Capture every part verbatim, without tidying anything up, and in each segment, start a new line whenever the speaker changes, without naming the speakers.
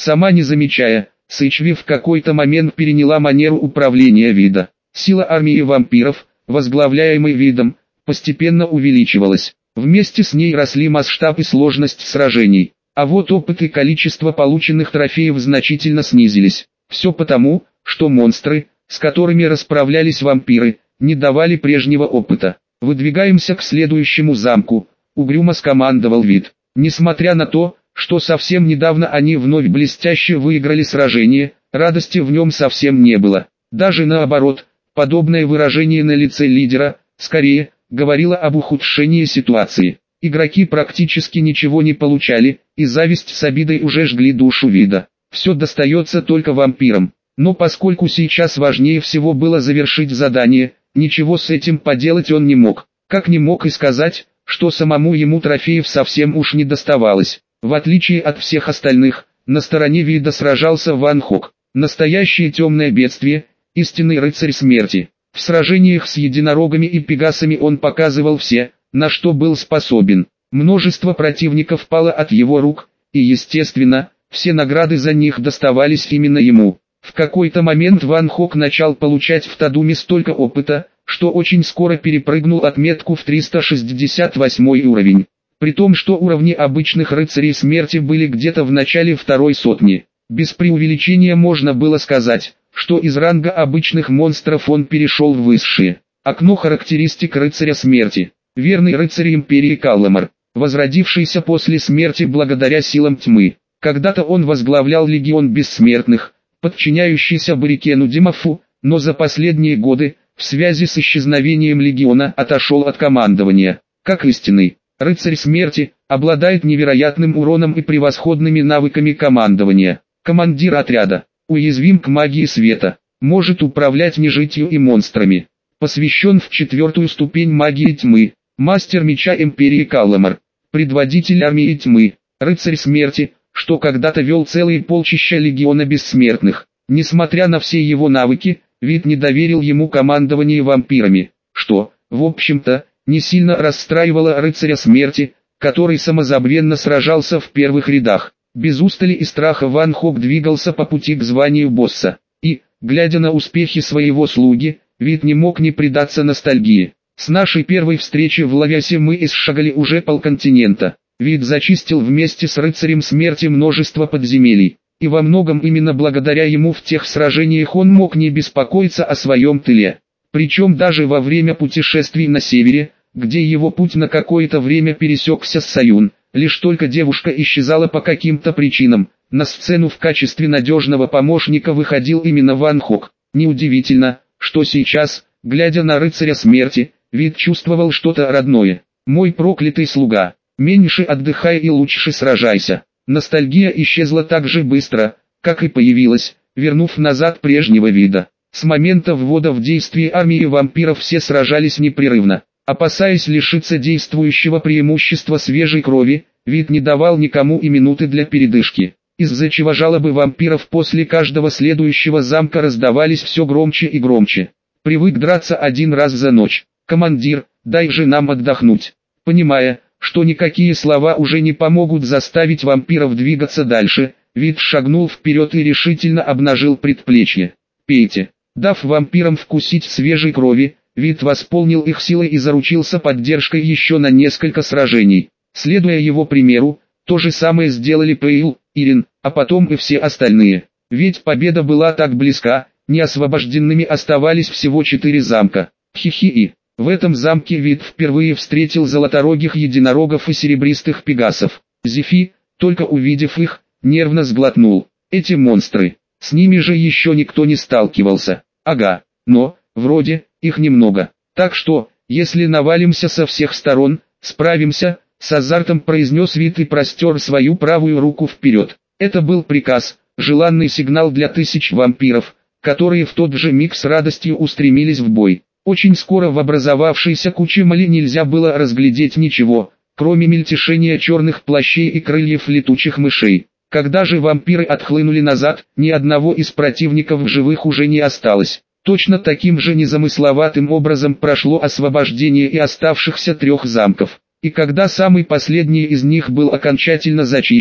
Сама не замечая, Сэйчви в какой-то момент переняла манеру управления вида. Сила армии вампиров, возглавляемой видом, постепенно увеличивалась. Вместе с ней росли масштаб и сложность сражений. А вот опыт и количество полученных трофеев значительно снизились. Все потому, что монстры, с которыми расправлялись вампиры, не давали прежнего опыта. «Выдвигаемся к следующему замку», — угрюмо скомандовал вид. Несмотря на то, что совсем недавно они вновь блестяще выиграли сражение, радости в нем совсем не было. Даже наоборот, подобное выражение на лице лидера, скорее, говорило об ухудшении ситуации. Игроки практически ничего не получали, и зависть с обидой уже жгли душу вида. Все достается только вампирам. Но поскольку сейчас важнее всего было завершить задание, ничего с этим поделать он не мог. Как не мог и сказать, что самому ему трофеев совсем уж не доставалось. В отличие от всех остальных, на стороне вида сражался Ван Хок. Настоящее темное бедствие, истинный рыцарь смерти. В сражениях с единорогами и пегасами он показывал все, на что был способен. Множество противников пало от его рук, и естественно, все награды за них доставались именно ему. В какой-то момент Ван Хок начал получать в Тадуме столько опыта, что очень скоро перепрыгнул отметку в триста шестьдесят восьмой уровень. При том, что уровни обычных рыцарей смерти были где-то в начале второй сотни. Без преувеличения можно было сказать, что из ранга обычных монстров он перешел в высшие. Окно характеристик рыцаря смерти. Верный рыцарь империи Калламар, возродившийся после смерти благодаря силам тьмы. Когда-то он возглавлял легион бессмертных, подчиняющийся Баррикену Димафу, но за последние годы, в связи с исчезновением легиона, отошел от командования. Как истинный рыцарь смерти, обладает невероятным уроном и превосходными навыками командования. Командир отряда, уязвим к магии света, может управлять нежитью и монстрами. Посвящен в четвертую ступень магии тьмы, мастер меча империи Калламар, предводитель армии тьмы, рыцарь смерти, что когда-то вел целые полчища легиона бессмертных. Несмотря на все его навыки, вид не доверил ему командование вампирами, что, в общем-то, не сильно расстраивало рыцаря смерти, который самозабвенно сражался в первых рядах. Без устали и страха Ван Хок двигался по пути к званию босса. И, глядя на успехи своего слуги, вид не мог не предаться ностальгии. С нашей первой встречи в Лавясе мы исшагали уже полконтинента. Вид зачистил вместе с рыцарем смерти множество подземелий, и во многом именно благодаря ему в тех сражениях он мог не беспокоиться о своем тыле. Причем даже во время путешествий на севере, где его путь на какое-то время пересекся с Саюн, лишь только девушка исчезала по каким-то причинам, на сцену в качестве надежного помощника выходил именно Ван Хок. Неудивительно, что сейчас, глядя на рыцаря смерти, вид чувствовал что-то родное. «Мой проклятый слуга, меньше отдыхай и лучше сражайся». Ностальгия исчезла так же быстро, как и появилась, вернув назад прежнего вида. С момента ввода в действие армии вампиров все сражались непрерывно. Опасаясь лишиться действующего преимущества свежей крови, вид не давал никому и минуты для передышки, из-за чего жалобы вампиров после каждого следующего замка раздавались все громче и громче. Привык драться один раз за ночь. «Командир, дай же нам отдохнуть». Понимая, что никакие слова уже не помогут заставить вампиров двигаться дальше, вид шагнул вперед и решительно обнажил предплечье. «Пейте». Дав вампирам вкусить свежей крови, вид восполнил их силой и заручился поддержкой еще на несколько сражений. Следуя его примеру, то же самое сделали Пейл, Ирин, а потом и все остальные. Ведь победа была так близка, неосвобожденными оставались всего четыре замка. Хи-хи-и. В этом замке вид впервые встретил золоторогих единорогов и серебристых пегасов. Зефи, только увидев их, нервно сглотнул. Эти монстры, с ними же еще никто не сталкивался. Ага, но, вроде, их немного. Так что, если навалимся со всех сторон, справимся, с азартом произнес вид и простер свою правую руку вперед. Это был приказ, желанный сигнал для тысяч вампиров, которые в тот же миг с радостью устремились в бой. Очень скоро в образовавшейся куче моли нельзя было разглядеть ничего, кроме мельтешения черных плащей и крыльев летучих мышей. Когда же вампиры отхлынули назад, ни одного из противников в живых уже не осталось. Точно таким же незамысловатым образом прошло освобождение и оставшихся трех замков. И когда самый последний из них был окончательно зачищен,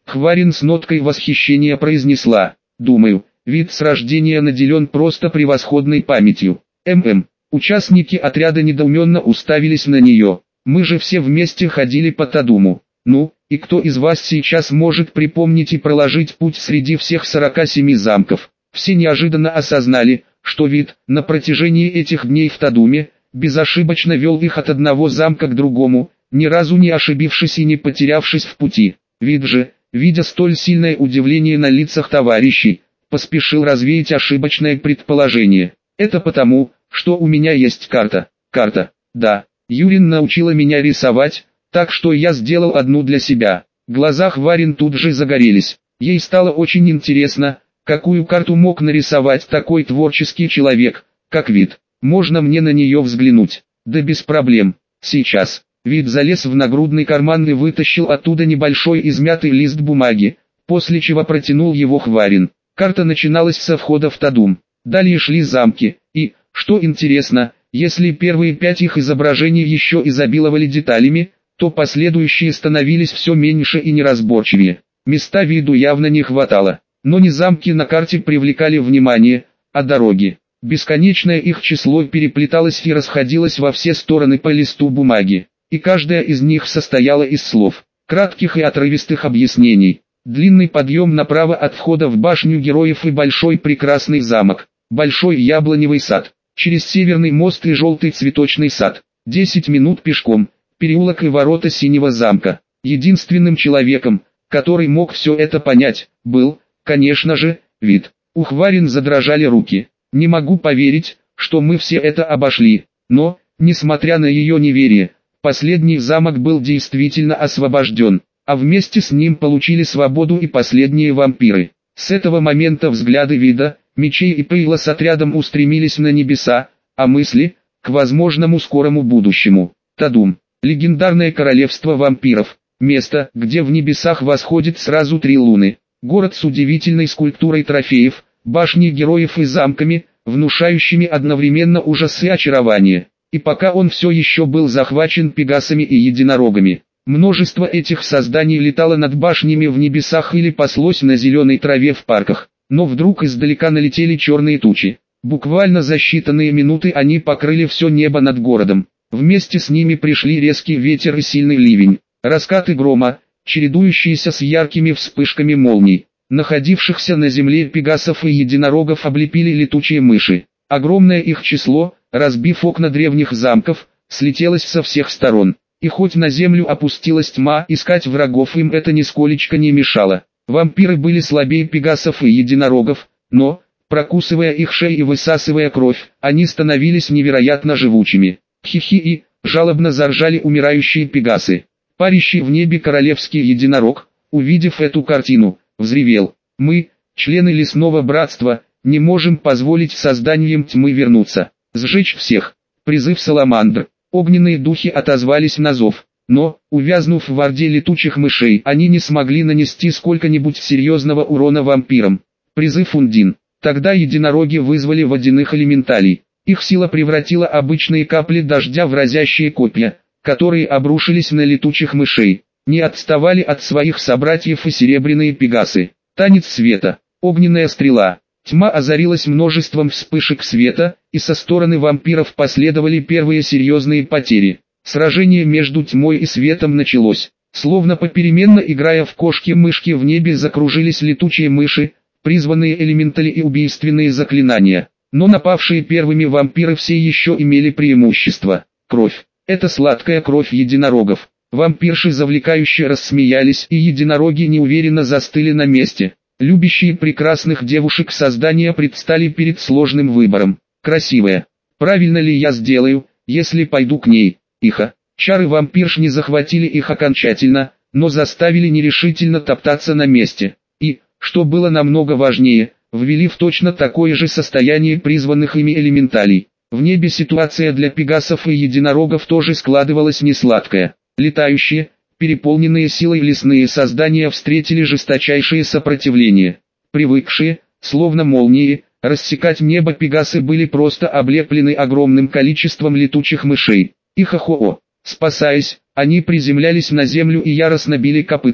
Хварин с ноткой восхищения произнесла. Думаю, вид с рождения наделен просто превосходной памятью. ММ. Участники отряда недоуменно уставились на нее. Мы же все вместе ходили по Тадуму. Ну, и кто из вас сейчас может припомнить и проложить путь среди всех сорока семи замков? Все неожиданно осознали, что вид, на протяжении этих дней в Тадуме, безошибочно вел их от одного замка к другому, ни разу не ошибившись и не потерявшись в пути. Вид же, видя столь сильное удивление на лицах товарищей, поспешил развеять ошибочное предположение. Это потому, что у меня есть карта. Карта, да, Юрин научила меня рисовать, так что я сделал одну для себя. Глаза Хварин тут же загорелись. Ей стало очень интересно, какую карту мог нарисовать такой творческий человек, как Вид. Можно мне на нее взглянуть? Да без проблем. Сейчас. Вид залез в нагрудный карман и вытащил оттуда небольшой измятый лист бумаги, после чего протянул его Хварин. Карта начиналась со входа в Тадум. Далее шли замки, и, что интересно, если первые пять их изображений еще изобиловали деталями, то последующие становились все меньше и неразборчивее. Места виду явно не хватало, но не замки на карте привлекали внимание, а дороги. Бесконечное их число переплеталось и расходилось во все стороны по листу бумаги, и каждая из них состояла из слов, кратких и отрывистых объяснений. Длинный подъем направо от входа в башню героев и большой прекрасный замок, большой яблоневый сад, через северный мост и желтый цветочный сад, десять минут пешком, переулок и ворота синего замка. Единственным человеком, который мог все это понять, был, конечно же, Вид. У Хварин задрожали руки. Не могу поверить, что мы все это обошли, но, несмотря на ее неверие, последний замок был действительно освобожден, а вместе с ним получили свободу и последние вампиры. С этого момента взгляды Вида, Мечей и Пейла с отрядом устремились на небеса, а мысли – к возможному скорому будущему. Тадум – легендарное королевство вампиров, место, где в небесах восходит сразу три луны, город с удивительной скульптурой трофеев, башней героев и замками, внушающими одновременно ужас и очарование. И пока он все еще был захвачен пегасами и единорогами, множество этих созданий летало над башнями в небесах или паслось на зеленой траве в парках. Но вдруг издалека налетели черные тучи. Буквально за считанные минуты они покрыли все небо над городом. Вместе с ними пришли резкий ветер и сильный ливень, раскаты грома, чередующиеся с яркими вспышками молний. Находившихся на земле пегасов и единорогов облепили летучие мыши. Огромное их число, разбив окна древних замков, слетелось со всех сторон. И хоть на землю опустилась тьма, искать врагов им это нисколечко не мешало. Вампиры были слабее пегасов и единорогов, но, прокусывая их шеи и высасывая кровь, они становились невероятно живучими. Хи-хи-и, жалобно заржали умирающие пегасы. Парящий в небе королевский единорог, увидев эту картину, взревел: «Мы, члены лесного братства, не можем позволить созданиям тьмы вернуться, сжечь всех». Призыв саламандр. Огненные духи отозвались на зов. Но, увязнув в орде летучих мышей, они не смогли нанести сколько-нибудь серьезного урона вампирам. Призыв Ундин. Тогда единороги вызвали водяных элементалей. Их сила превратила обычные капли дождя в разящие копья, которые обрушились на летучих мышей. Не отставали от своих собратьев и серебряные пегасы. Танец света. Огненная стрела. Тьма озарилась множеством вспышек света, и со стороны вампиров последовали первые серьезные потери. Сражение между тьмой и светом началось. Словно попеременно играя в кошки-мышки, в небе закружились летучие мыши, призванные элементали и убийственные заклинания. Но напавшие первыми вампиры все еще имели преимущество. Кровь. Это сладкая кровь единорогов. Вампирши завлекающе рассмеялись, и единороги неуверенно застыли на месте. Любящие прекрасных девушек создания предстали перед сложным выбором. Красивая. Правильно ли я сделаю, если пойду к ней? Иха. Чары вампирш не захватили их окончательно, но заставили нерешительно топтаться на месте. И, что было намного важнее, ввели в точно такое же состояние призванных ими элементалей. В небе ситуация для пегасов и единорогов тоже складывалась несладкая. Летающие, переполненные силой лесные создания встретили жесточайшее сопротивление. Привыкшие, словно молнии, рассекать небо пегасы были просто облеплены огромным количеством летучих мышей. Ихахоо. Спасаясь, они приземлялись на землю и яростно били копытами.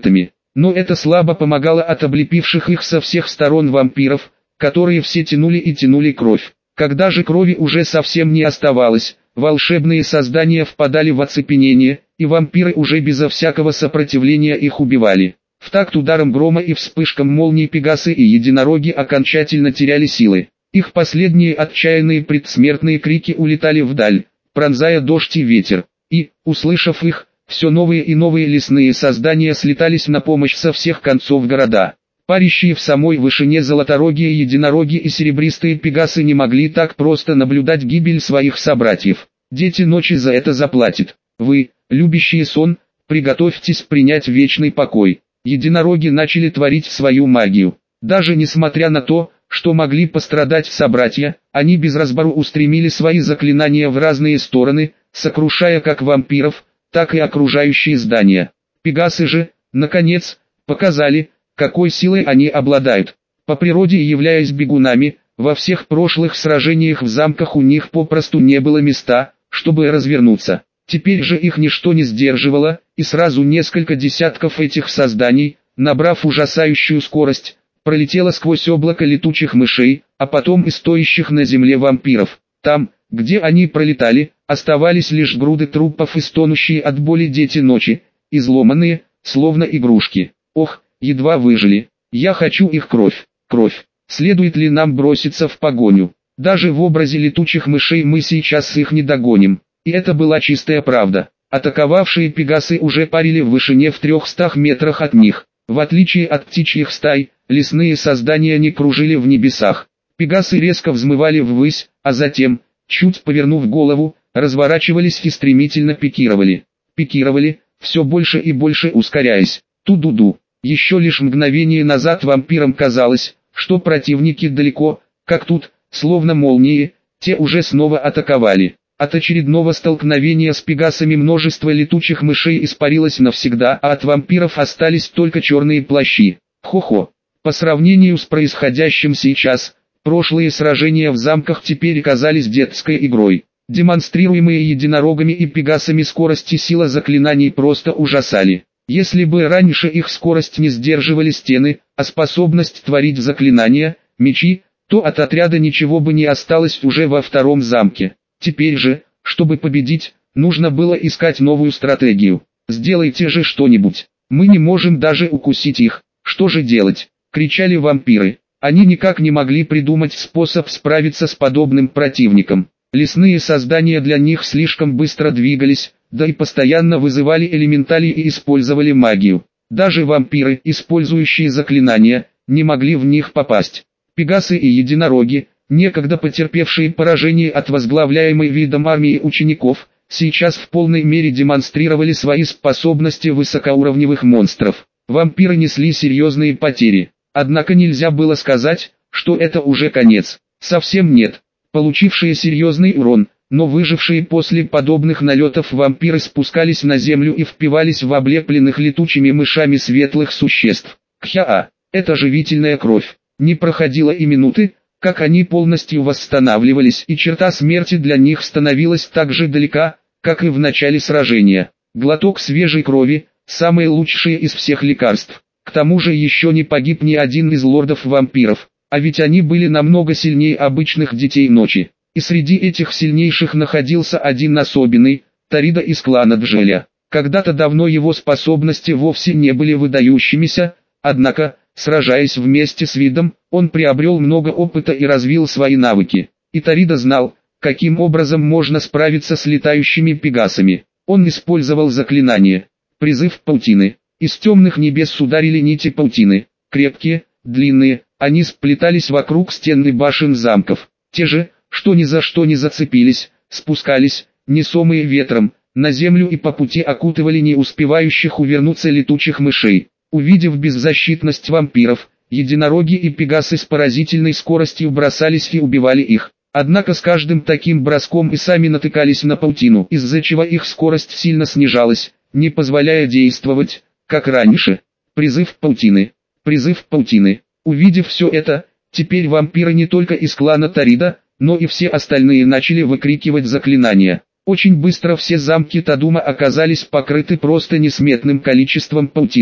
но это слабо помогало от облепивших их со всех сторон вампиров, которые все тянули и тянули кровь. Когда же крови уже совсем не оставалось, волшебные создания впадали в оцепенение, и вампиры уже безо всякого сопротивления их убивали. В такт ударом грома и вспышкам молний пегасы и единороги окончательно теряли силы. Их последние отчаянные предсмертные крики улетали вдаль, пронзая дождь и ветер, и, услышав их, все новые и новые лесные создания слетались на помощь со всех концов города. Парящие в самой вышине золоторогие единороги и серебристые пегасы не могли так просто наблюдать гибель своих собратьев. Дети ночи за это заплатят. Вы, любящие сон, приготовьтесь принять вечный покой. Единороги начали творить свою магию. Даже несмотря на то, что могли пострадать собратья, они без разбору устремили свои заклинания в разные стороны, сокрушая как вампиров, так и окружающие здания. Пегасы же, наконец, показали, какой силой они обладают. По природе являясь бегунами, во всех прошлых сражениях в замках у них попросту не было места, чтобы развернуться. Теперь же их ничто не сдерживало, и сразу несколько десятков этих созданий, набрав ужасающую скорость, пролетело сквозь облако летучих мышей, а потом и стоящих на земле вампиров. Там, где они пролетали, оставались лишь груды трупов и стонущие от боли дети ночи, изломанные, словно игрушки. Ох, едва выжили. Я хочу их кровь, кровь. Следует ли нам броситься в погоню? Даже в образе летучих мышей мы сейчас их не догоним. И это была чистая правда. Атаковавшие пегасы уже парили в вышине в трехстах метрах от них. В отличие от птичьих стай, лесные создания не кружили в небесах. Пегасы резко взмывали ввысь, а затем, чуть повернув голову, разворачивались и стремительно пикировали. Пикировали, все больше и больше ускоряясь. Ту-ду-ду. Еще лишь мгновение назад вампирам казалось, что противники далеко, как тут, словно молнии, те уже снова атаковали. От очередного столкновения с пегасами множество летучих мышей испарилось навсегда, а от вампиров остались только черные плащи. Хо-хо. По сравнению с происходящим сейчас, прошлые сражения в замках теперь казались детской игрой. Демонстрируемые единорогами и пегасами скорость и сила заклинаний просто ужасали. Если бы раньше их скорость не сдерживали стены, а способность творить заклинания, мечи, то от отряда ничего бы не осталось уже во втором замке. Теперь же, чтобы победить, нужно было искать новую стратегию. «Сделайте же что-нибудь. Мы не можем даже укусить их. Что же делать?» — кричали вампиры. Они никак не могли придумать способ справиться с подобным противником. Лесные создания для них слишком быстро двигались, да и постоянно вызывали элементали и использовали магию. Даже вампиры, использующие заклинания, не могли в них попасть. Пегасы и единороги, некогда потерпевшие поражение от возглавляемой видом армии учеников, сейчас в полной мере демонстрировали свои способности высокоуровневых монстров. Вампиры несли серьезные потери. Однако нельзя было сказать, что это уже конец. Совсем нет. Получившие серьезный урон, но выжившие после подобных налетов вампиры спускались на землю и впивались в облепленных летучими мышами светлых существ. Кхя-а, это живительная кровь. Не проходило и минуты, как они полностью восстанавливались, и черта смерти для них становилась так же далека, как и в начале сражения. Глоток свежей крови – самое лучшее из всех лекарств. К тому же еще не погиб ни один из лордов-вампиров, а ведь они были намного сильнее обычных детей ночи. И среди этих сильнейших находился один особенный – Тарида из клана Джеля. Когда-то давно его способности вовсе не были выдающимися, однако, сражаясь вместе с видом, он приобрел много опыта и развил свои навыки. И Тарида знал, каким образом можно справиться с летающими пегасами. Он использовал заклинание «Призыв паутины». Из темных небес ударили нити паутины, крепкие, длинные, они сплетались вокруг стен и башен замков. Те же, что ни за что не зацепились, спускались, несомые ветром, на землю и по пути окутывали не успевающих увернуться летучих мышей. Увидев беззащитность вампиров, единороги и пегасы с поразительной скоростью бросались и убивали их. Однако с каждым таким броском и сами натыкались на паутину, из-за чего их скорость сильно снижалась, не позволяя действовать, как раньше. Призыв паутины. Призыв паутины. Увидев все это, теперь вампиры не только из клана Тарида, но и все остальные начали выкрикивать заклинания. Очень быстро все замки Тадума оказались покрыты просто несметным количеством паутины.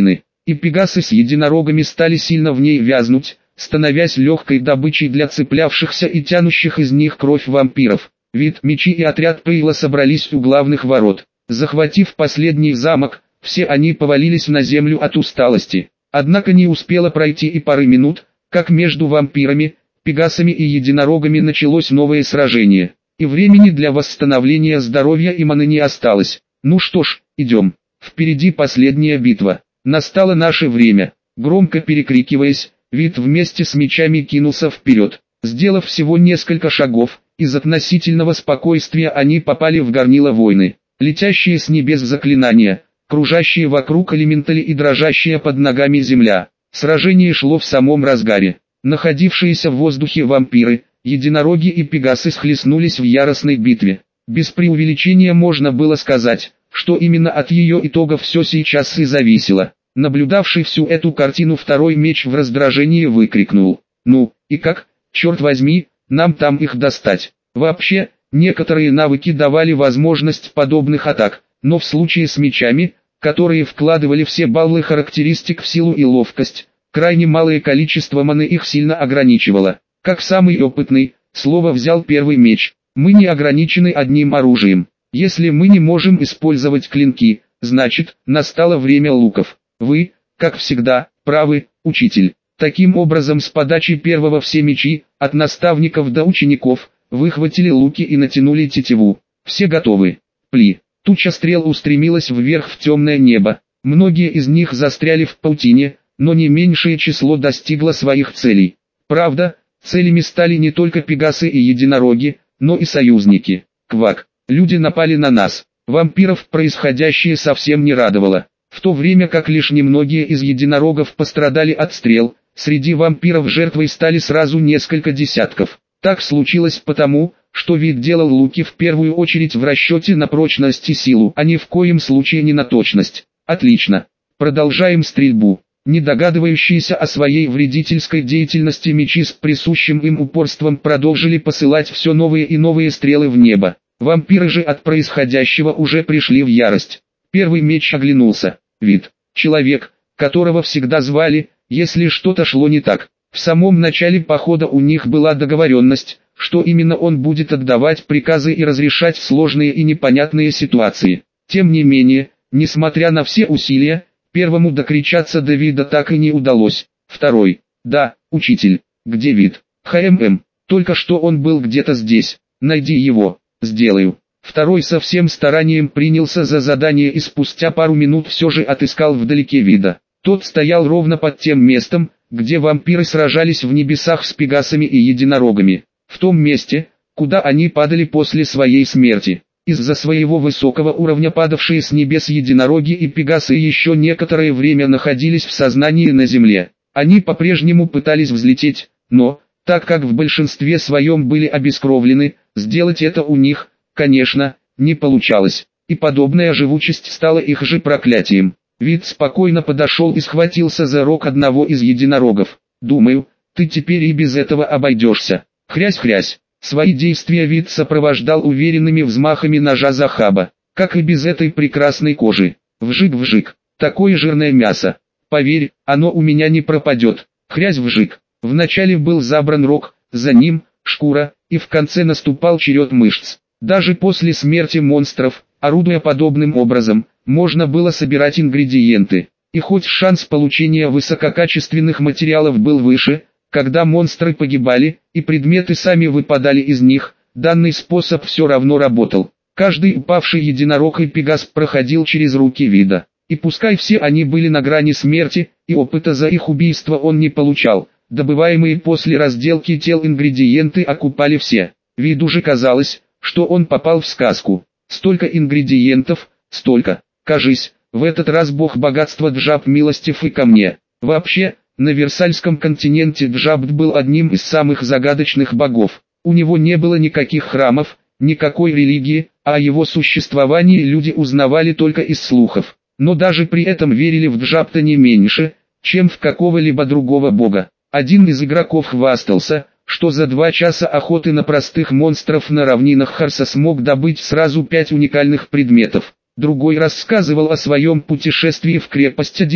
и пегасы с единорогами стали сильно в ней вязнуть, становясь легкой добычей для цеплявшихся и тянущих из них кровь вампиров. Вид, мечи и отряд Пейла собрались у главных ворот. Захватив последний замок, все они повалились на землю от усталости. Однако не успело пройти и пары минут, как между вампирами, пегасами и единорогами началось новое сражение. И времени для восстановления здоровья и маны не осталось. Ну что ж, идем. Впереди последняя битва. Настало наше время. Громко перекрикиваясь, Вид вместе с мечами кинулся вперед. Сделав всего несколько шагов, из относительного спокойствия они попали в горнило войны. Летящие с небес заклинания, кружащие вокруг элементали и дрожащая под ногами земля. Сражение шло в самом разгаре. Находившиеся в воздухе вампиры, единороги и пегасы схлестнулись в яростной битве. Без преувеличения можно было сказать, что именно от ее итогов все сейчас и зависело. Наблюдавший всю эту картину второй меч в раздражении выкрикнул: «Ну, и как, черт возьми, нам там их достать?» Вообще, некоторые навыки давали возможность подобных атак, но в случае с мечами, которые вкладывали все баллы характеристик в силу и ловкость, крайне малое количество маны их сильно ограничивало. Как самый опытный, слово взял первый меч: «Мы не ограничены одним оружием. Если мы не можем использовать клинки, значит, настало время луков. Вы, как всегда, правы, учитель». Таким образом, с подачи первого все мечи, от наставников до учеников, выхватили луки и натянули тетиву. Все готовы. Пли. Туча стрел устремилась вверх в темное небо. Многие из них застряли в паутине, но не меньшее число достигло своих целей. Правда, целями стали не только пегасы и единороги, но и союзники. Квак. Люди напали на нас. Вампиров происходящее совсем не радовало. В то время как лишь немногие из единорогов пострадали от стрел, среди вампиров жертвой стали сразу несколько десятков. Так случилось потому, что Вид делал луки в первую очередь в расчете на прочность и силу, а ни в коем случае не на точность. Отлично. Продолжаем стрельбу. Не догадывающиеся о своей вредительской деятельности мечи с присущим им упорством продолжили посылать все новые и новые стрелы в небо. Вампиры же от происходящего уже пришли в ярость. Первый меч оглянулся. Вид. Человек, которого всегда звали, если что-то шло не так. В самом начале похода у них была договоренность, что именно он будет отдавать приказы и разрешать сложные и непонятные ситуации. Тем не менее, несмотря на все усилия, первому докричаться до Вида так и не удалось. Второй. Да, учитель. Где Вид? ХММ. Только что он был где-то здесь. Найди его. Сделаю. Второй со всем старанием принялся за задание и спустя пару минут все же отыскал вдалеке Вида. Тот стоял ровно под тем местом, где вампиры сражались в небесах с пегасами и единорогами. В том месте, куда они падали после своей смерти. Из-за своего высокого уровня падавшие с небес единороги и пегасы еще некоторое время находились в сознании на земле. Они по-прежнему пытались взлететь, но, так как в большинстве своем были обескровлены, сделать это у них, конечно, не получалось, и подобная живучесть стала их же проклятием. Вид спокойно подошел и схватился за рог одного из единорогов. «Думаю, ты теперь и без этого обойдешься». Хрясь-хрясь. Свои действия Вид сопровождал уверенными взмахами ножа Захаба, как и без этой прекрасной кожи. Вжик-вжик. Такое жирное мясо. Поверь, оно у меня не пропадет. Хрясь-вжик. Вначале был забран рог, за ним шкура, и в конце наступал черед мышц. Даже после смерти монстров, орудуя подобным образом, можно было собирать ингредиенты. И хоть шанс получения высококачественных материалов был выше, когда монстры погибали, и предметы сами выпадали из них, данный способ все равно работал. Каждый упавший единорог и пегас проходил через руки Вида. И пускай все они были на грани смерти, и опыта за их убийство он не получал, добываемые после разделки тел ингредиенты окупали все. Виду же казалось, что он попал в сказку. Столько ингредиентов, столько. Кажись, в этот раз бог богатства Джабд милостив и ко мне. Вообще, на Версальском континенте Джабд был одним из самых загадочных богов. У него не было никаких храмов, никакой религии, а о его существовании люди узнавали только из слухов. Но даже при этом верили в Джабда не меньше, чем в какого-либо другого бога. Один из игроков хвастался, что за два часа охоты на простых монстров на равнинах Харса смог добыть сразу пять уникальных предметов. Другой рассказывал о своем путешествии в крепость один,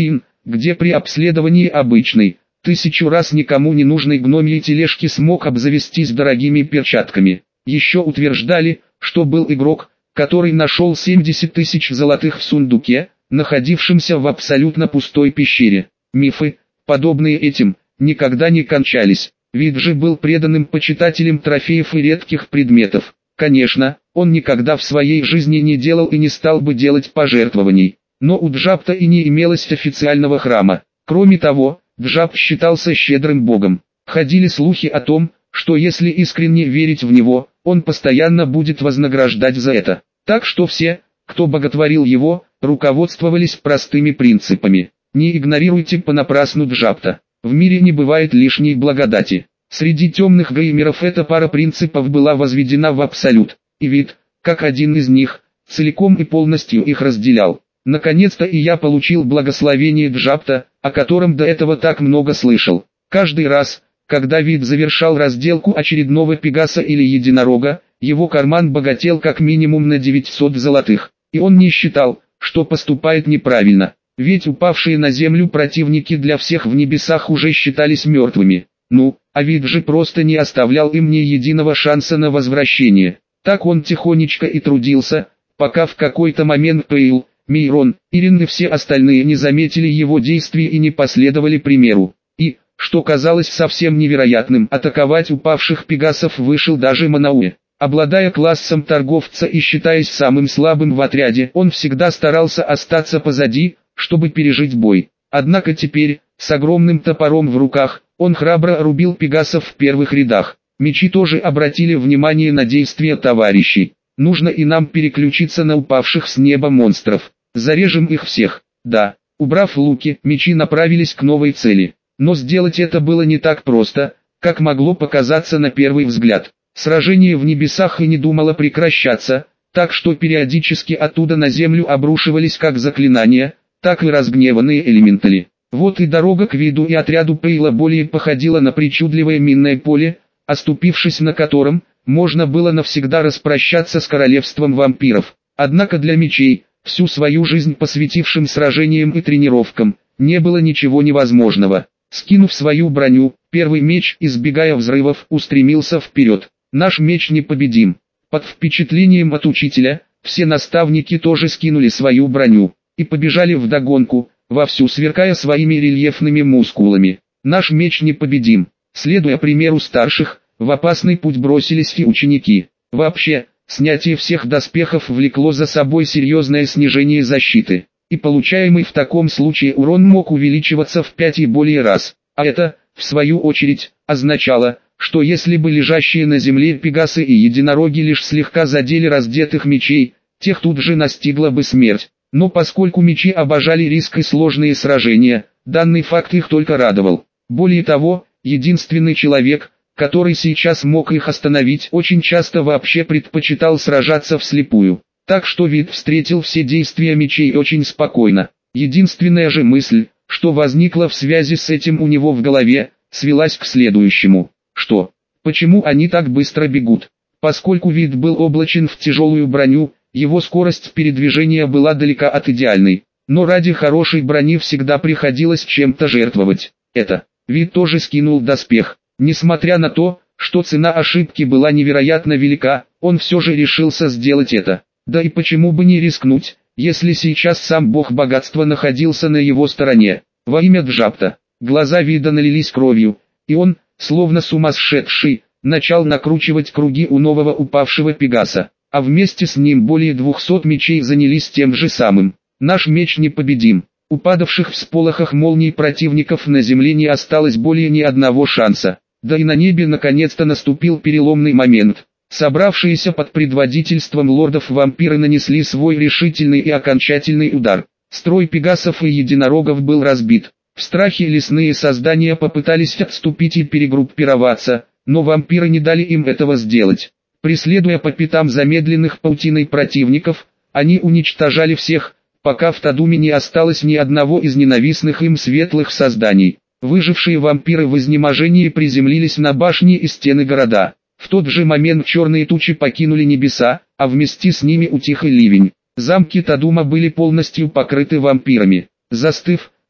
где при обследовании обычной, тысячу раз никому не нужной гномьей тележки смог обзавестись дорогими перчатками. Еще утверждали, что был игрок, который нашел семьдесят тысяч золотых в сундуке, находившемся в абсолютно пустой пещере. Мифы, подобные этим, никогда не кончались. Вид же был преданным почитателем трофеев и редких предметов. Конечно, он никогда в своей жизни не делал и не стал бы делать пожертвований. Но у Джабта и не имелось официального храма. Кроме того, Джабт считался щедрым богом. Ходили слухи о том, что если искренне верить в него, он постоянно будет вознаграждать за это. Так что все, кто боготворил его, руководствовались простыми принципами. Не игнорируйте понапрасну Джабта. В мире не бывает лишней благодати. Среди темных геймеров эта пара принципов была возведена в абсолют, и вид, как один из них, целиком и полностью их разделял. Наконец-то и я получил благословение Джабта, о котором до этого так много слышал. Каждый раз, когда вид завершал разделку очередного пегаса или единорога, его карман богател как минимум на девятьсот золотых, и он не считал, что поступает неправильно, ведь упавшие на землю противники для всех в небесах уже считались мертвыми. Ну, а вид же просто не оставлял им ни единого шанса на возвращение. Так он тихонечко и трудился, пока в какой-то момент Пейл, Мейрон, Ирин и все остальные не заметили его действий и не последовали примеру. И, что казалось совсем невероятным, атаковать упавших пегасов вышел даже Манауэ. Обладая классом торговца и считаясь самым слабым в отряде, он всегда старался остаться позади, чтобы пережить бой. Однако теперь, с огромным топором в руках, он храбро рубил пегасов в первых рядах. Мечи тоже обратили внимание на действия товарищей. Нужно и нам переключиться на упавших с неба монстров. Зарежем их всех. Да, убрав луки, мечи направились к новой цели. Но сделать это было не так просто, как могло показаться на первый взгляд. Сражение в небесах и не думало прекращаться, так что периодически оттуда на землю обрушивались как заклинания, так и разгневанные элементали. Вот и дорога к виду и отряду Пейла более походила на причудливое минное поле, оступившись на котором, можно было навсегда распрощаться с королевством вампиров. Однако для мечей, всю свою жизнь посвятившим сражениям и тренировкам, не было ничего невозможного. Скинув свою броню, первый меч, избегая взрывов, устремился вперед. Наш меч непобедим. Под впечатлением от учителя, все наставники тоже скинули свою броню и побежали вдогонку, вовсю сверкая своими рельефными мускулами. Наш меч непобедим. Следуя примеру старших, в опасный путь бросились и ученики. Вообще, снятие всех доспехов влекло за собой серьезное снижение защиты, и получаемый в таком случае урон мог увеличиваться в пять и более раз. А это, в свою очередь, означало, что если бы лежащие на земле пегасы и единороги лишь слегка задели раздетых мечей, тех тут же настигла бы смерть. Но поскольку мечи обожали риск и сложные сражения, данный факт их только радовал. Более того, единственный человек, который сейчас мог их остановить, очень часто вообще предпочитал сражаться вслепую. Так что вид встретил все действия мечей очень спокойно. Единственная же мысль, что возникла в связи с этим у него в голове, свелась к следующему. Что? Почему они так быстро бегут? Поскольку вид был облачен в тяжелую броню, его скорость передвижения была далека от идеальной. Но ради хорошей брони всегда приходилось чем-то жертвовать. Это. Вид тоже скинул доспех. Несмотря на то, что цена ошибки была невероятно велика, он все же решился сделать это. Да и почему бы не рискнуть, если сейчас сам бог богатства находился на его стороне. Во имя Джабта. Глаза вида налились кровью, и он, словно сумасшедший, начал накручивать круги у нового упавшего пегаса. А вместе с ним более двухсот мечей занялись тем же самым. Наш меч непобедим. У падавших в сполохах молний противников на земле не осталось более ни одного шанса. Да и на небе наконец-то наступил переломный момент. Собравшиеся под предводительством лордов вампиры нанесли свой решительный и окончательный удар. Строй пегасов и единорогов был разбит. В страхе лесные создания попытались отступить и перегруппироваться, но вампиры не дали им этого сделать. Преследуя по пятам замедленных паутиной противников, они уничтожали всех, пока в Тадуме не осталось ни одного из ненавистных им светлых созданий. Выжившие вампиры в изнеможении приземлились на башни и стены города. В тот же момент черные тучи покинули небеса, а вместе с ними утих и ливень. Замки Тадума были полностью покрыты вампирами. Застыв,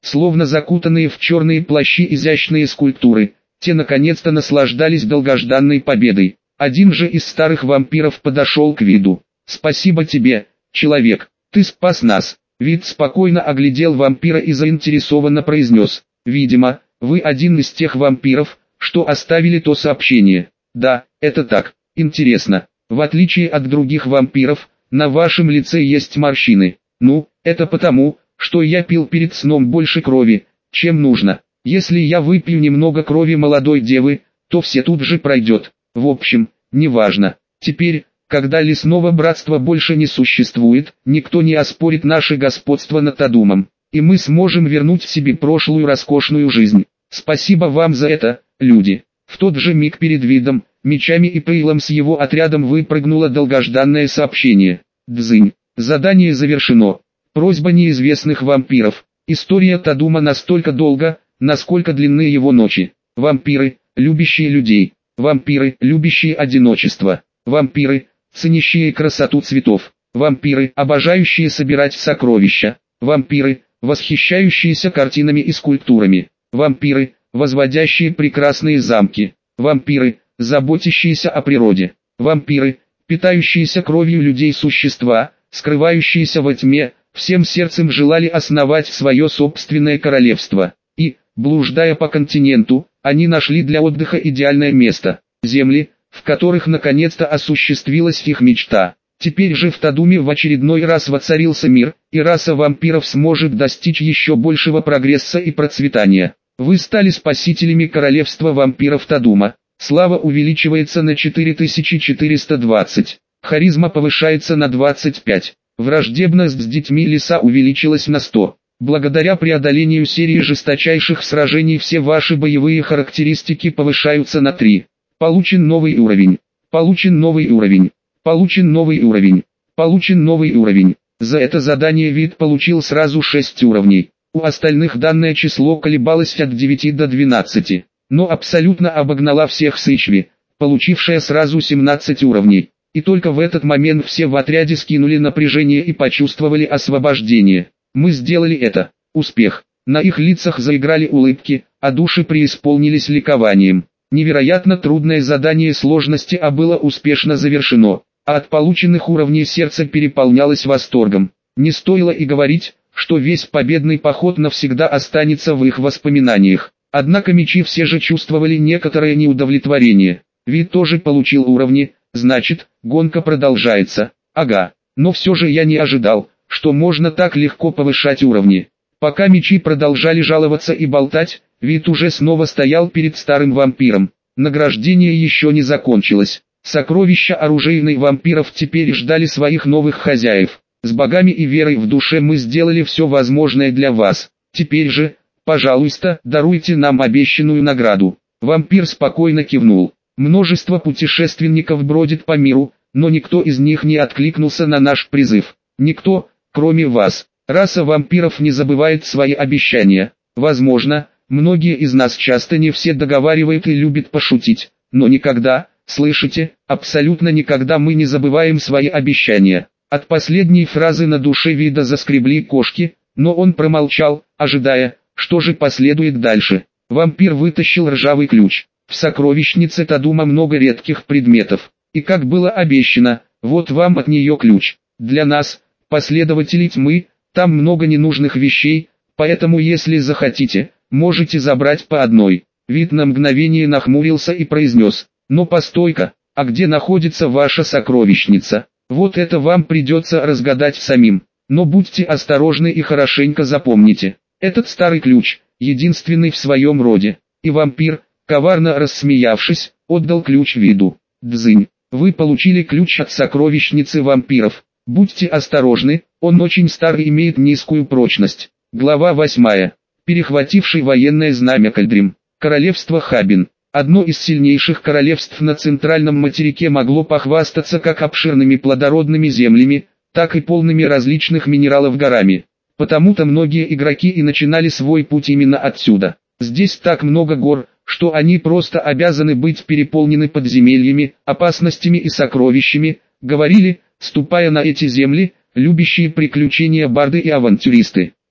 словно закутанные в черные плащи изящные скульптуры. Те наконец-то наслаждались долгожданной победой. Один же из старых вампиров подошел к Виду. «Спасибо тебе, человек, ты спас нас». Вид спокойно оглядел вампира и заинтересованно произнес: «Видимо, вы один из тех вампиров, что оставили то сообщение». «Да, это так. Интересно, в отличие от других вампиров, на вашем лице есть морщины». «Ну, это потому, что я пил перед сном больше крови, чем нужно. Если я выпью немного крови молодой девы, то все тут же пройдет. В общем, неважно. Теперь, когда лесного братства больше не существует, никто не оспорит наше господство над Тадумом, и мы сможем вернуть себе прошлую роскошную жизнь. Спасибо вам за это, люди». В тот же миг перед Видом, мечами и пылом с его отрядом выпрыгнуло долгожданное сообщение. «Дзынь. Задание завершено. Просьба неизвестных вампиров. История Тадума настолько долга, насколько длинны его ночи. Вампиры, любящие людей. Вампиры, любящие одиночество. Вампиры, ценящие красоту цветов. Вампиры, обожающие собирать сокровища. Вампиры, восхищающиеся картинами и скульптурами. Вампиры, возводящие прекрасные замки. Вампиры, заботящиеся о природе. Вампиры, питающиеся кровью людей существа, скрывающиеся во тьме, всем сердцем желали основать свое собственное королевство. И, блуждая по континенту, они нашли для отдыха идеальное место. Земли, в которых наконец-то осуществилась их мечта. Теперь же в Тадуме в очередной раз воцарился мир, и раса вампиров сможет достичь еще большего прогресса и процветания. Вы стали спасителями королевства вампиров Тадума. Слава увеличивается на четыре тысячи четыреста двадцать. Харизма повышается на двадцать пять. Враждебность с детьми леса увеличилась на сто. Благодаря преодолению серии жесточайших сражений все ваши боевые характеристики повышаются на три. Получен новый уровень. Получен новый уровень. Получен новый уровень. Получен новый уровень. За это задание Вид получил сразу шесть уровней. У остальных данное число колебалось от девяти до двенадцати, но абсолютно обогнала всех Сычви, получившая сразу семнадцать уровней. И только в этот момент все в отряде скинули напряжение и почувствовали освобождение. Мы сделали это. Успех. На их лицах заиграли улыбки, а души преисполнились ликованием. Невероятно трудное задание сложности А было успешно завершено, а от полученных уровней сердце переполнялось восторгом. Не стоило и говорить, что весь победный поход навсегда останется в их воспоминаниях. Однако мечи все же чувствовали некоторое неудовлетворение. Вид тоже получил уровни, значит, гонка продолжается. Ага, но все же я не ожидал, что можно так легко повышать уровни. Пока мечи продолжали жаловаться и болтать, Вид уже снова стоял перед старым вампиром. Награждение еще не закончилось. Сокровища оружейных вампиров теперь ждали своих новых хозяев. С богами и верой в душе мы сделали все возможное для вас. Теперь же, пожалуйста, даруйте нам обещанную награду. Вампир спокойно кивнул. Множество путешественников бродит по миру, но никто из них не откликнулся на наш призыв. Никто, кроме вас. Раса вампиров не забывает свои обещания. Возможно, многие из нас часто не все договаривают и любят пошутить, но никогда, слышите, абсолютно никогда мы не забываем свои обещания. От последней фразы на душе Вида заскребли кошки, но он промолчал, ожидая, что же последует дальше. Вампир вытащил ржавый ключ. В сокровищнице Тадума много редких предметов. И как было обещано, вот вам от нее ключ. Для нас, последователей тьмы, там много ненужных вещей, поэтому если захотите, можете забрать по одной. Вид на мгновение нахмурился и произнес: «Но постой-ка, а где находится ваша сокровищница? Вот это вам придется разгадать самим. Но будьте осторожны и хорошенько запомните. Этот старый ключ, единственный в своем роде». И вампир, коварно рассмеявшись, отдал ключ Виду. «Дзынь, вы получили ключ от сокровищницы вампиров. Будьте осторожны, он очень старый и имеет низкую прочность». Глава восьмая. Перехвативший военное знамя Кальдрим. Королевство Хабин. Одно из сильнейших королевств на центральном материке могло похвастаться как обширными плодородными землями, так и полными различных минералов горами. Потому-то многие игроки и начинали свой путь именно отсюда. Здесь так много гор, что они просто обязаны быть переполнены подземельями, опасностями и сокровищами, говорили, ступая на эти земли, любящие приключения барды и авантюристы.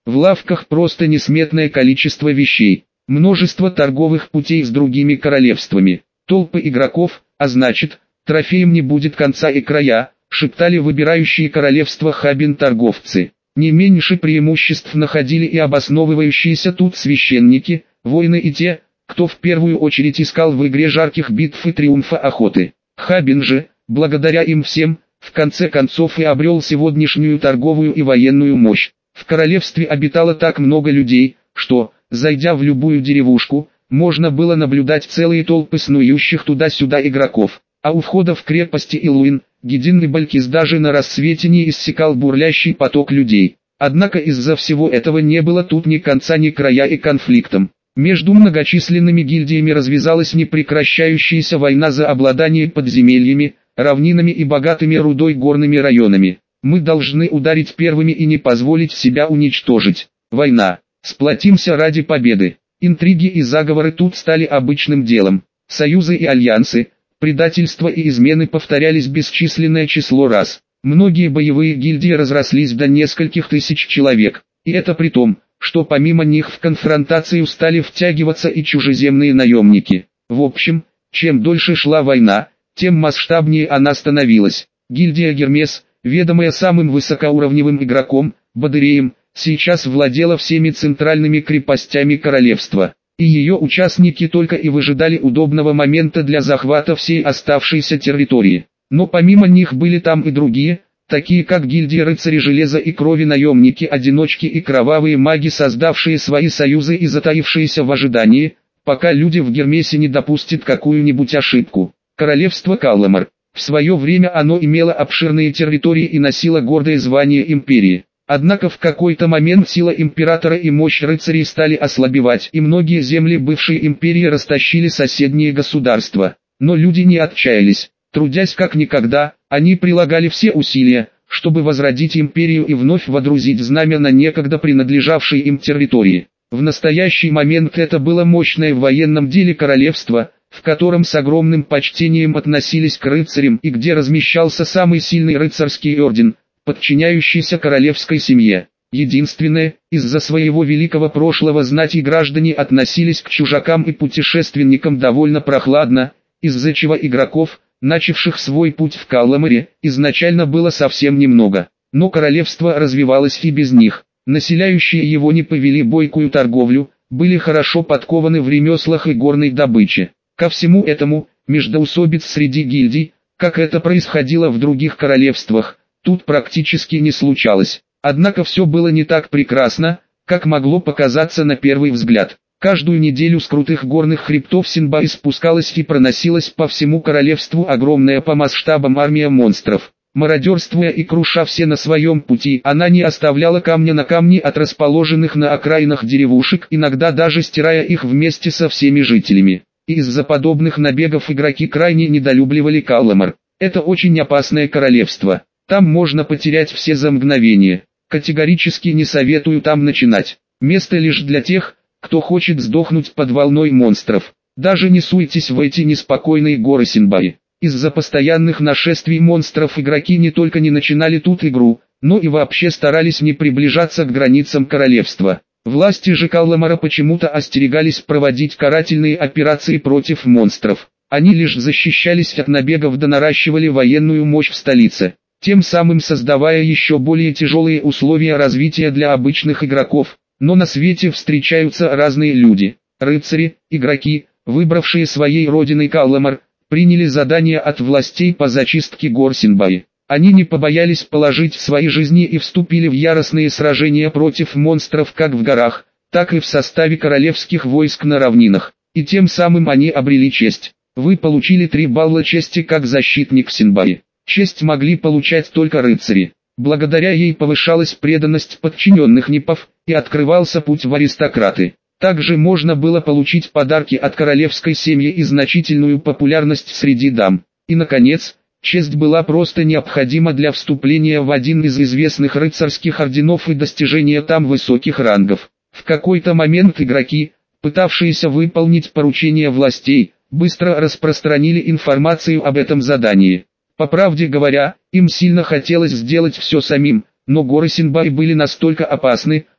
В лавках просто несметное количество вещей, множество торговых путей с другими королевствами, толпы игроков, а значит, трофеем не будет конца и края, шептали выбирающие королевство Хабин торговцы. Не меньше преимуществ находили и обосновывающиеся тут священники, воины и те, кто в первую очередь искал в игре жарких битв и триумфа охоты. Хабин же, благодаря им всем, в конце концов и обрел сегодняшнюю торговую и военную мощь. В королевстве обитало так много людей, что, зайдя в любую деревушку, можно было наблюдать целые толпы снующих туда-сюда игроков. А у входа в крепости Илуин, Гедин и Балькис даже на рассвете не иссякал бурлящий поток людей. Однако из-за всего этого не было тут ни конца ни края и конфликтам. Между многочисленными гильдиями развязалась непрекращающаяся война за обладание подземельями, равнинами и богатыми рудой горными районами. Мы должны ударить первыми и не позволить себя уничтожить. Война. Сплотимся ради победы. Интриги и заговоры тут стали обычным делом. Союзы и альянсы, предательства и измены повторялись бесчисленное число раз. Многие боевые гильдии разрослись до нескольких тысяч человек. И это при том, что помимо них в конфронтацию стали втягиваться и чужеземные наемники. В общем, чем дольше шла война, тем масштабнее она становилась. Гильдия Гермес, ведомая самым высокоуровневым игроком, Бадыреем, сейчас владела всеми центральными крепостями королевства. И ее участники только и выжидали удобного момента для захвата всей оставшейся территории. Но помимо них были там и другие, такие как гильдия рыцари железа и крови, наемники-одиночки и кровавые маги, создавшие свои союзы и затаившиеся в ожидании, пока люди в Гермесе не допустят какую-нибудь ошибку. Королевство Калламар. В свое время оно имело обширные территории и носило гордое звание империи. Однако в какой-то момент сила императора и мощь рыцарей стали ослабевать, и многие земли бывшей империи растащили соседние государства. Но люди не отчаялись. Трудясь как никогда, они прилагали все усилия, чтобы возродить империю и вновь водрузить знамя на некогда принадлежавшей им территории. В настоящий момент это было мощное в военном деле королевство, в котором с огромным почтением относились к рыцарям и где размещался самый сильный рыцарский орден, подчиняющийся королевской семье. Единственное, из-за своего великого прошлого знать и граждане относились к чужакам и путешественникам довольно прохладно, из-за чего игроков, начавших свой путь в Калламаре, изначально было совсем немного. Но королевство развивалось и без них. Населяющие его не повели бойкую торговлю, были хорошо подкованы в ремеслах и горной добыче. Ко всему этому, междоусобиц среди гильдий, как это происходило в других королевствах, тут практически не случалось. Однако все было не так прекрасно, как могло показаться на первый взгляд. Каждую неделю с крутых горных хребтов Синбаи спускалась и проносилась по всему королевству огромная по масштабам армия монстров. Мародерствуя и круша все на своем пути, она не оставляла камня на камне от расположенных на окраинах деревушек, иногда даже стирая их вместе со всеми жителями. Из-за подобных набегов игроки крайне недолюбливали Калламар. Это очень опасное королевство. Там можно потерять все за мгновение. Категорически не советую там начинать. Место лишь для тех, кто хочет сдохнуть под волной монстров. Даже не суйтесь в эти неспокойные горы Синбаи. Из-за постоянных нашествий монстров игроки не только не начинали тут игру, но и вообще старались не приближаться к границам королевства. Власти же Калламара почему-то остерегались проводить карательные операции против монстров. Они лишь защищались от набегов да наращивали военную мощь в столице, тем самым создавая еще более тяжелые условия развития для обычных игроков. Но на свете встречаются разные люди. Рыцари, игроки, выбравшие своей родиной Калламар, приняли задание от властей по зачистке гор Синбаи. Они не побоялись положить свои жизни и вступили в яростные сражения против монстров как в горах, так и в составе королевских войск на равнинах. И тем самым они обрели честь. Вы получили три балла чести как защитник Синбаи. Честь могли получать только рыцари. Благодаря ей повышалась преданность подчиненных НИПов, и открывался путь в аристократы. Также можно было получить подарки от королевской семьи и значительную популярность среди дам. И наконец, честь была просто необходима для вступления в один из известных рыцарских орденов и достижения там высоких рангов. В какой-то момент игроки, пытавшиеся выполнить поручения властей, быстро распространили информацию об этом задании. По правде говоря, им сильно хотелось сделать все самим, но горы Синбаи были настолько опасны,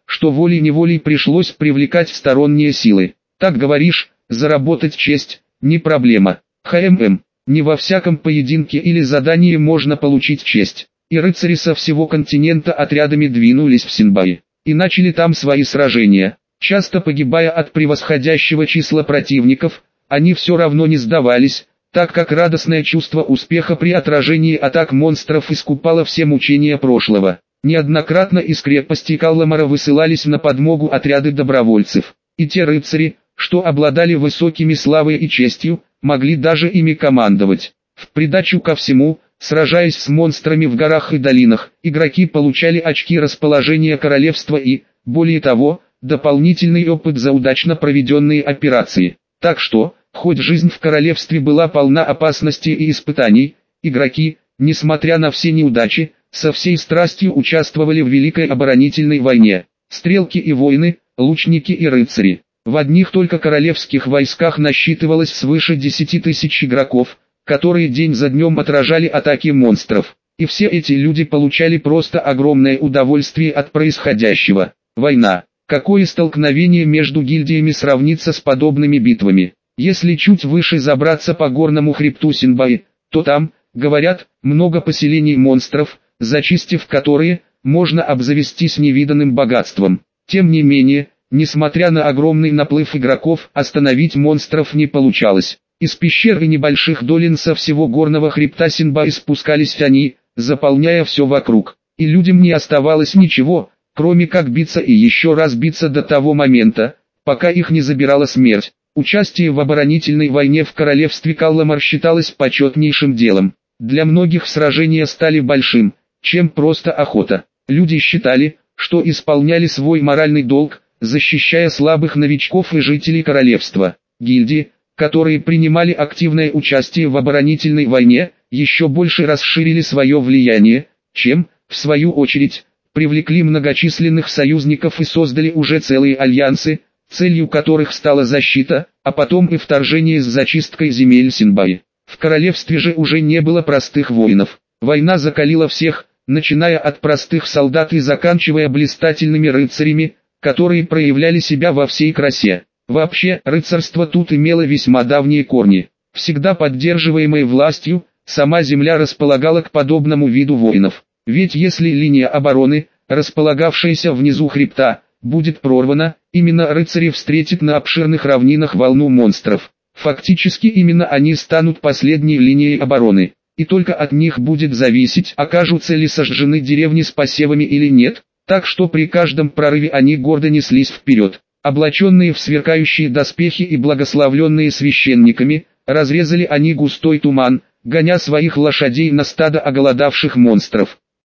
что волей-неволей пришлось привлекать сторонние силы. Так говоришь, заработать честь – не проблема. ХММ. Не во всяком поединке или задании можно получить честь. И рыцари со всего континента отрядами двинулись в Синбаи. И начали там свои сражения. Часто погибая от превосходящего числа противников, они все равно не сдавались, так как радостное чувство успеха при отражении атак монстров искупало все мучения прошлого. Неоднократно из крепости Калламара высылались на подмогу отряды добровольцев. И те рыцари, что обладали высокими славой и честью, могли даже ими командовать. В придачу ко всему, сражаясь с монстрами в горах и долинах, игроки получали очки расположения королевства и, более того, дополнительный опыт за удачно проведенные операции. Так что, хоть жизнь в королевстве была полна опасностей и испытаний, игроки, несмотря на все неудачи, со всей страстью участвовали в Великой оборонительной войне. Стрелки и воины, лучники и рыцари. В одних только королевских войсках насчитывалось свыше десяти тысяч игроков, которые день за днем отражали атаки монстров. И все эти люди получали просто огромное удовольствие от происходящего. Война. Какое столкновение между гильдиями сравнится с подобными битвами? Если чуть выше забраться по горному хребту Синбаи, то там, говорят, много поселений монстров, зачистив которые, можно обзавестись невиданным богатством. Тем не менее, несмотря на огромный наплыв игроков, остановить монстров не получалось. Из пещер и небольших долин со всего горного хребта Синбаи спускались они, заполняя все вокруг. И людям не оставалось ничего, кроме как биться и еще раз биться до того момента, пока их не забирала смерть. Участие в оборонительной войне в королевстве Калламар считалось почетнейшим делом. Для многих сражения стали большим, чем просто охота. Люди считали, что исполняли свой моральный долг, защищая слабых новичков и жителей королевства. Гильдии, которые принимали активное участие в оборонительной войне, еще больше расширили свое влияние, чем, в свою очередь, привлекли многочисленных союзников и создали уже целые альянсы, целью которых стала защита, а потом и вторжение с зачисткой земель Синбаи. В королевстве же уже не было простых воинов. Война закалила всех, начиная от простых солдат и заканчивая блистательными рыцарями, которые проявляли себя во всей красе. Вообще, рыцарство тут имело весьма давние корни. Всегда поддерживаемой властью, сама земля располагала к подобному виду воинов. Ведь если линия обороны, располагавшаяся внизу хребта, будет прорвана, именно рыцари встретят на обширных равнинах волну монстров. Фактически именно они станут последней линией обороны. И только от них будет зависеть, окажутся ли сожжены деревни с посевами или нет. Так что при каждом прорыве они гордо неслись вперед. Облаченные в сверкающие доспехи и благословленные священниками, разрезали они густой туман, гоня своих лошадей на стадо оголодавших монстров.